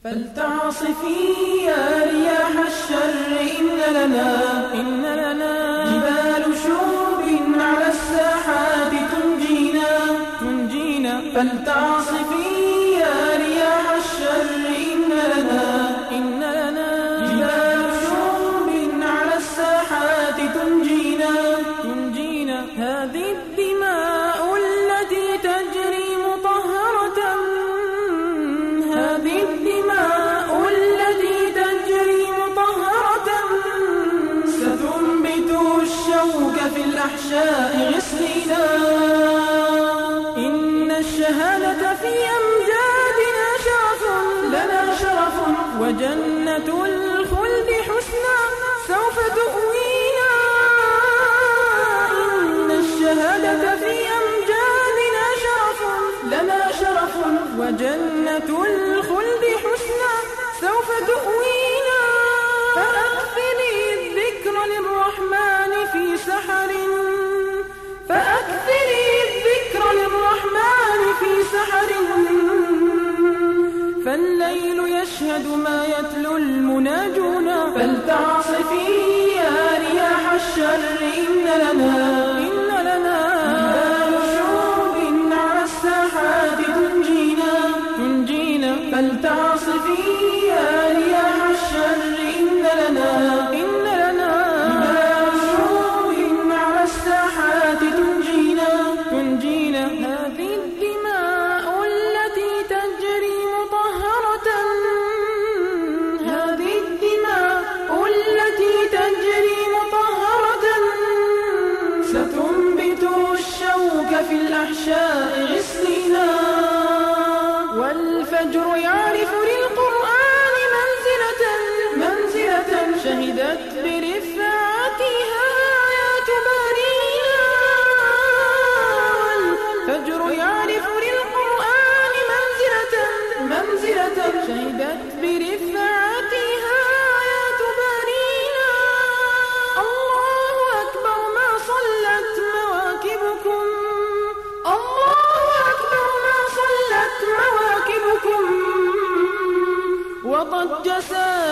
فلتعصفي يا رياح الشر إن لنا جبال شوب على الساحات تنجينا فلتعصفي يا رياح الشر إن لنا جبال شوب على الساحات تنجينا هذه الدماء التي تجري مطهرة ستنبت الشوك في الأحشاء غسلنا إن الشهادة في أمجادنا لنا شرف وجنة الخلد حسنى سوف تؤوينا إن الشهادة في أمجادنا لنا شرف وجنة الخلد حسنى سوف تؤوينا فأكثري الذكر للرحمن في سحر فالليل يشهد ما يتلو المناجون فلتعصفي يا رياح الشر إن لنا جبال شوب على الساحات تنجينا فلتعصفي يا رياح الشر إن لنا جبال شوب على الساحات تنجينا هذه الدماء التي تجري مطهرة ستنبت الشوك في الأحشاء غسلنا والفجر يعرف للقرآن منزلة شهدت برفعتها آيات بارينا والفجر يعرف للقرآن منزلة شهدت برفعتها آيات بارينا الله أكبر ما صلت مواكبكم وضج